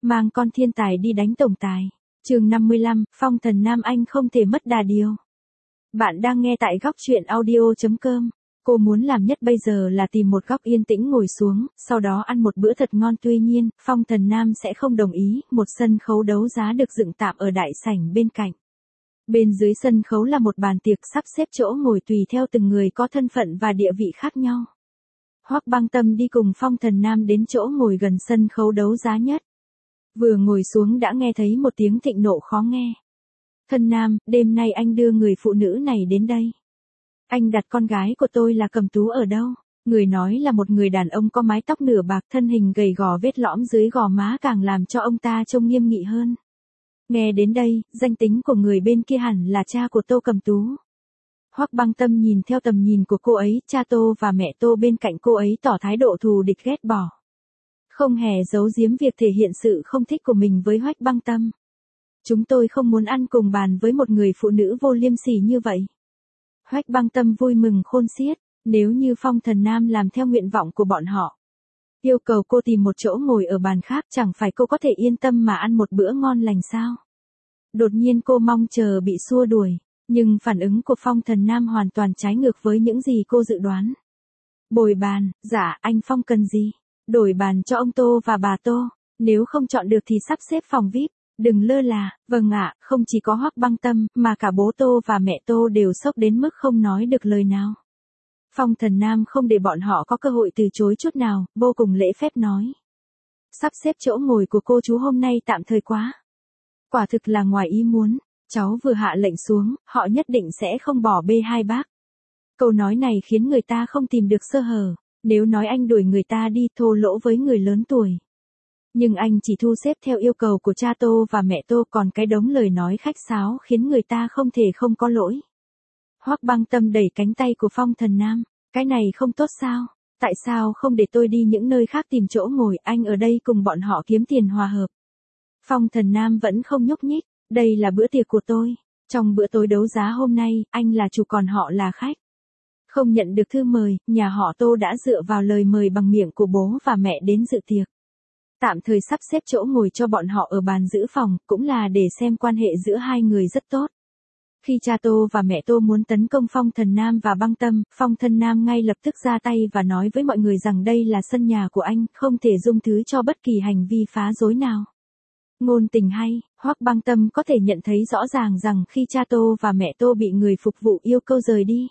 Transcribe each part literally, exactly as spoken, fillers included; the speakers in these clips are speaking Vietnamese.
mang con thiên tài đi đánh tổng tài. Chương năm mươi lăm, phong thần Nam Anh không thể mất đà điều. Bạn đang nghe tại góc truyện audio chấm com. Cô muốn làm nhất bây giờ là tìm một góc yên tĩnh ngồi xuống, sau đó ăn một bữa thật ngon. Tuy nhiên, phong thần Nam sẽ không đồng ý. Một sân khấu đấu giá được dựng tạm ở đại sảnh bên cạnh. Bên dưới sân khấu là một bàn tiệc sắp xếp chỗ ngồi tùy theo từng người có thân phận và địa vị khác nhau. Hoắc Băng Tâm đi cùng phong thần Nam đến chỗ ngồi gần sân khấu đấu giá nhất. Vừa ngồi xuống đã nghe thấy một tiếng thịnh nộ khó nghe. Thân Nam, đêm nay anh đưa người phụ nữ này đến đây. Anh đặt con gái của tôi là Cầm Tú ở đâu? Người nói là một người đàn ông có mái tóc nửa bạc, thân hình gầy gò, vết lõm dưới gò má càng làm cho ông ta trông nghiêm nghị hơn. Nghe đến đây, danh tính của người bên kia hẳn là cha của Tô Cầm Tú. Hoắc Băng Tâm nhìn theo tầm nhìn của cô ấy, cha Tô và mẹ Tô bên cạnh cô ấy tỏ thái độ thù địch ghét bỏ. Không hề giấu giếm việc thể hiện sự không thích của mình với Hoắc Băng Tâm. Chúng tôi không muốn ăn cùng bàn với một người phụ nữ vô liêm sỉ như vậy. Hoắc Băng Tâm vui mừng khôn xiết, nếu như phong thần Nam làm theo nguyện vọng của bọn họ. Yêu cầu cô tìm một chỗ ngồi ở bàn khác, chẳng phải cô có thể yên tâm mà ăn một bữa ngon lành sao? Đột nhiên cô mong chờ bị xua đuổi, nhưng phản ứng của phong thần Nam hoàn toàn trái ngược với những gì cô dự đoán. Bồi bàn, dạ anh Phong cần gì? Đổi bàn cho ông Tô và bà Tô, nếu không chọn được thì sắp xếp phòng vi ai pi, đừng lơ là. Vâng ạ. Không chỉ có Hoắc Băng Tâm, mà cả bố Tô và mẹ Tô đều sốc đến mức không nói được lời nào. Phong thần Nam không để bọn họ có cơ hội từ chối chút nào, vô cùng lễ phép nói. Sắp xếp chỗ ngồi của cô chú hôm nay tạm thời quá. Quả thực là ngoài ý muốn, cháu vừa hạ lệnh xuống, họ nhất định sẽ không bỏ bê hai bác. Câu nói này khiến người ta không tìm được sơ hở, nếu nói anh đuổi người ta đi thô lỗ với người lớn tuổi. Nhưng anh chỉ thu xếp theo yêu cầu của cha Tô và mẹ Tô, còn cái đống lời nói khách sáo khiến người ta không thể không có lỗi. Hoắc Băng Tâm đẩy cánh tay của phong thần Nam, cái này không tốt sao? Tại sao không để tôi đi những nơi khác tìm chỗ ngồi, anh ở đây cùng bọn họ kiếm tiền hòa hợp. Phong thần Nam vẫn không nhúc nhích, đây là bữa tiệc của tôi. Trong bữa tối đấu giá hôm nay, anh là chủ còn họ là khách. Không nhận được thư mời, nhà họ Tô đã dựa vào lời mời bằng miệng của bố và mẹ đến dự tiệc. Tạm thời sắp xếp chỗ ngồi cho bọn họ ở bàn giữ phòng, cũng là để xem quan hệ giữa hai người rất tốt. Khi cha Tô và mẹ Tô muốn tấn công phong thần Nam và Băng Tâm, phong thần Nam ngay lập tức ra tay và nói với mọi người rằng đây là sân nhà của anh, không thể dung thứ cho bất kỳ hành vi phá rối nào. Ngôn tình hay, Hoắc Băng Tâm có thể nhận thấy rõ ràng rằng khi cha Tô và mẹ Tô bị người phục vụ yêu câu rời đi,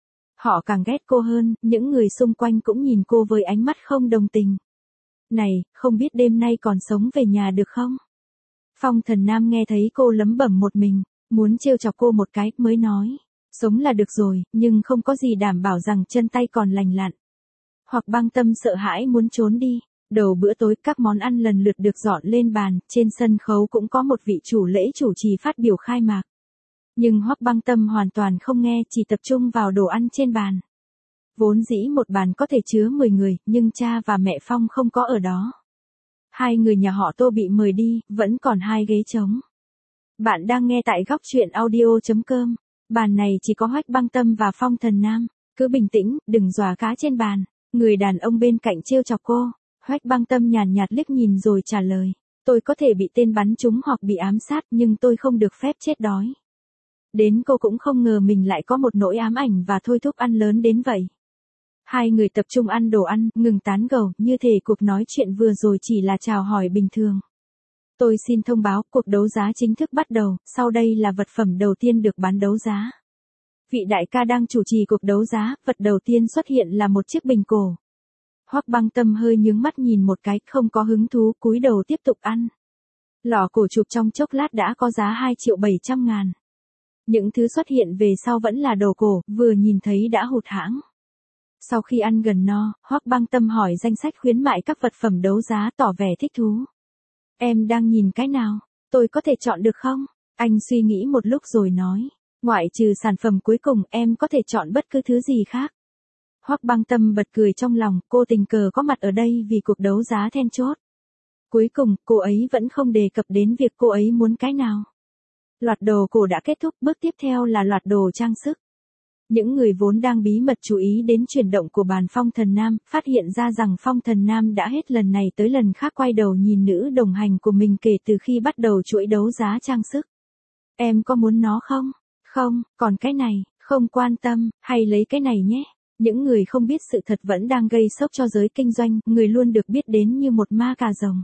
họ càng ghét cô hơn, những người xung quanh cũng nhìn cô với ánh mắt không đồng tình. Này, không biết đêm nay còn sống về nhà được không? Phong thần Nam nghe thấy cô lẩm bẩm một mình, muốn trêu chọc cô một cái, mới nói. Sống là được rồi, nhưng không có gì đảm bảo rằng chân tay còn lành lặn. Hoắc Băng Tâm sợ hãi muốn trốn đi. Đầu bữa tối các món ăn lần lượt được dọn lên bàn, trên sân khấu cũng có một vị chủ lễ chủ trì phát biểu khai mạc. Nhưng Hoắc Băng Tâm hoàn toàn không nghe, chỉ tập trung vào đồ ăn trên bàn. Vốn dĩ một bàn có thể chứa mười người, nhưng cha và mẹ Phong không có ở đó. Hai người nhà họ Tô bị mời đi, vẫn còn hai ghế trống. Bạn đang nghe tại góc truyện audio chấm com. Bàn này chỉ có Hoắc Băng Tâm và phong thần Nam. Cứ bình tĩnh, đừng dọa cá trên bàn. Người đàn ông bên cạnh trêu chọc cô. Hoắc Băng Tâm nhàn nhạt liếc nhìn rồi trả lời. Tôi có thể bị tên bắn trúng hoặc bị ám sát, nhưng tôi không được phép chết đói. Đến cô cũng không ngờ mình lại có một nỗi ám ảnh và thôi thúc ăn lớn đến vậy. Hai người tập trung ăn đồ ăn, ngừng tán gẫu, như thể cuộc nói chuyện vừa rồi chỉ là chào hỏi bình thường. Tôi xin thông báo, cuộc đấu giá chính thức bắt đầu, sau đây là vật phẩm đầu tiên được bán đấu giá. Vị đại ca đang chủ trì cuộc đấu giá, vật đầu tiên xuất hiện là một chiếc bình cổ. Hoắc Băng Tâm hơi nhướng mắt nhìn một cái, không có hứng thú, cúi đầu tiếp tục ăn. Lọ cổ chụp trong chốc lát đã có giá hai triệu bảy trăm ngàn. Những thứ xuất hiện về sau vẫn là đồ cổ, vừa nhìn thấy đã hụt hẫng. Sau khi ăn gần no, Hoắc Băng Tâm hỏi danh sách khuyến mại các vật phẩm đấu giá, tỏ vẻ thích thú. Em đang nhìn cái nào? Tôi có thể chọn được không? Anh suy nghĩ một lúc rồi nói. Ngoại trừ sản phẩm cuối cùng, em có thể chọn bất cứ thứ gì khác. Hoắc Băng Tâm bật cười trong lòng, cô tình cờ có mặt ở đây vì cuộc đấu giá then chốt. Cuối cùng, cô ấy vẫn không đề cập đến việc cô ấy muốn cái nào. Loạt đồ cổ đã kết thúc, bước tiếp theo là loạt đồ trang sức. Những người vốn đang bí mật chú ý đến chuyển động của bàn Phong Thần Nam, phát hiện ra rằng Phong Thần Nam đã hết lần này tới lần khác quay đầu nhìn nữ đồng hành của mình kể từ khi bắt đầu chuỗi đấu giá trang sức. Em có muốn nó không? Không, còn cái này, không quan tâm, hay lấy cái này nhé. Những người không biết sự thật vẫn đang gây sốc cho giới kinh doanh, người luôn được biết đến như một ma cà rồng.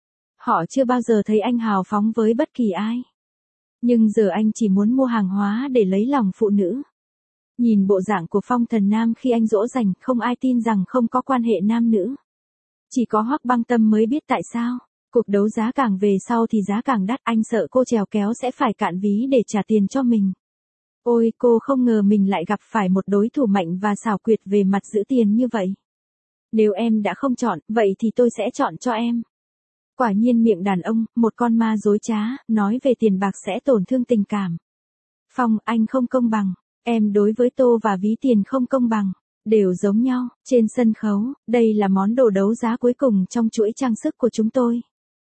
Họ chưa bao giờ thấy anh hào phóng với bất kỳ ai. Nhưng giờ anh chỉ muốn mua hàng hóa để lấy lòng phụ nữ. Nhìn bộ dạng của Phong Thần Nam khi anh dỗ dành, không ai tin rằng không có quan hệ nam nữ. Chỉ có Hoắc Băng Tâm mới biết tại sao. Cuộc đấu giá càng về sau thì giá càng đắt, anh sợ cô trèo kéo sẽ phải cạn ví để trả tiền cho mình. Ôi, cô không ngờ mình lại gặp phải một đối thủ mạnh và xảo quyệt về mặt giữ tiền như vậy. Nếu em đã không chọn, vậy thì tôi sẽ chọn cho em. Quả nhiên miệng đàn ông, một con ma dối trá, nói về tiền bạc sẽ tổn thương tình cảm. Phong, anh không công bằng. Em đối với tô và ví tiền không công bằng. Đều giống nhau. Trên sân khấu, đây là món đồ đấu giá cuối cùng trong chuỗi trang sức của chúng tôi.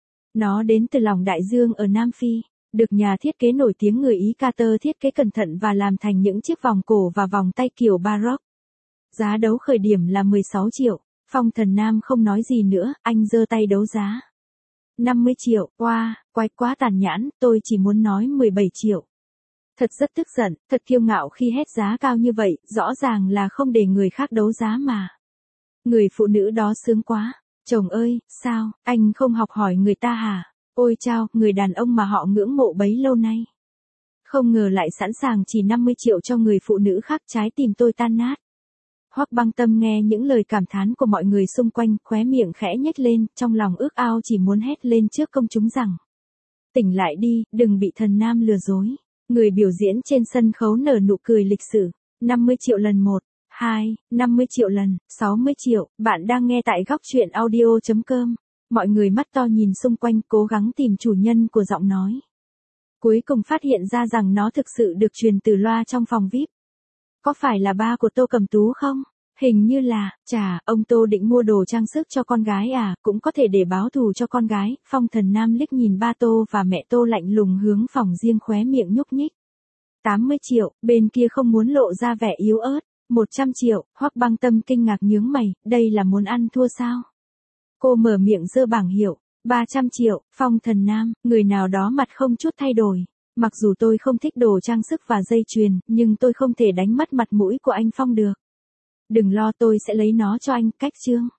Nó đến từ lòng đại dương ở Nam Phi. Được nhà thiết kế nổi tiếng người Ý Carter thiết kế cẩn thận và làm thành những chiếc vòng cổ và vòng tay kiểu baroque. Giá đấu khởi điểm là mười sáu triệu. Phong Thần Nam không nói gì nữa, anh giơ tay đấu giá. năm mươi triệu, wow, quái quá tàn nhẫn, tôi chỉ muốn nói mười bảy triệu. Thật rất tức giận, thật kiêu ngạo khi hét giá cao như vậy, rõ ràng là không để người khác đấu giá mà. Người phụ nữ đó sướng quá. Chồng ơi, sao, anh không học hỏi người ta hả? Ôi chao, người đàn ông mà họ ngưỡng mộ bấy lâu nay. Không ngờ lại sẵn sàng chỉ năm mươi triệu cho người phụ nữ khác, trái tim tôi tan nát. Hoắc Băng Tâm nghe những lời cảm thán của mọi người xung quanh, khóe miệng khẽ nhếch lên, trong lòng ước ao chỉ muốn hét lên trước công chúng rằng. Tỉnh lại đi, đừng bị thần nam lừa dối. Người biểu diễn trên sân khấu nở nụ cười lịch sử. năm mươi triệu lần một, hai, năm mươi triệu lần, sáu mươi triệu. Bạn đang nghe tại góc truyện audio chấm com. Mọi người mắt to nhìn xung quanh cố gắng tìm chủ nhân của giọng nói. Cuối cùng phát hiện ra rằng nó thực sự được truyền từ loa trong phòng vi ai pi. Có phải là ba của Tô Cẩm Tú không? Hình như là, chà, ông Tô định mua đồ trang sức cho con gái à, cũng có thể để báo thù cho con gái. Phong Thần Nam liếc nhìn ba Tô và mẹ Tô lạnh lùng hướng phòng riêng, khóe miệng nhúc nhích. tám mươi triệu, bên kia không muốn lộ ra vẻ yếu ớt. một trăm triệu, Hoắc Băng Tâm kinh ngạc nhướng mày, đây là muốn ăn thua sao? Cô mở miệng giơ bảng hiệu. ba trăm triệu, Phong Thần Nam, người nào đó mặt không chút thay đổi. Mặc dù tôi không thích đồ trang sức và dây chuyền, nhưng tôi không thể đánh mất mặt mũi của anh Phong được. Đừng lo, tôi sẽ lấy nó cho anh, cách chương.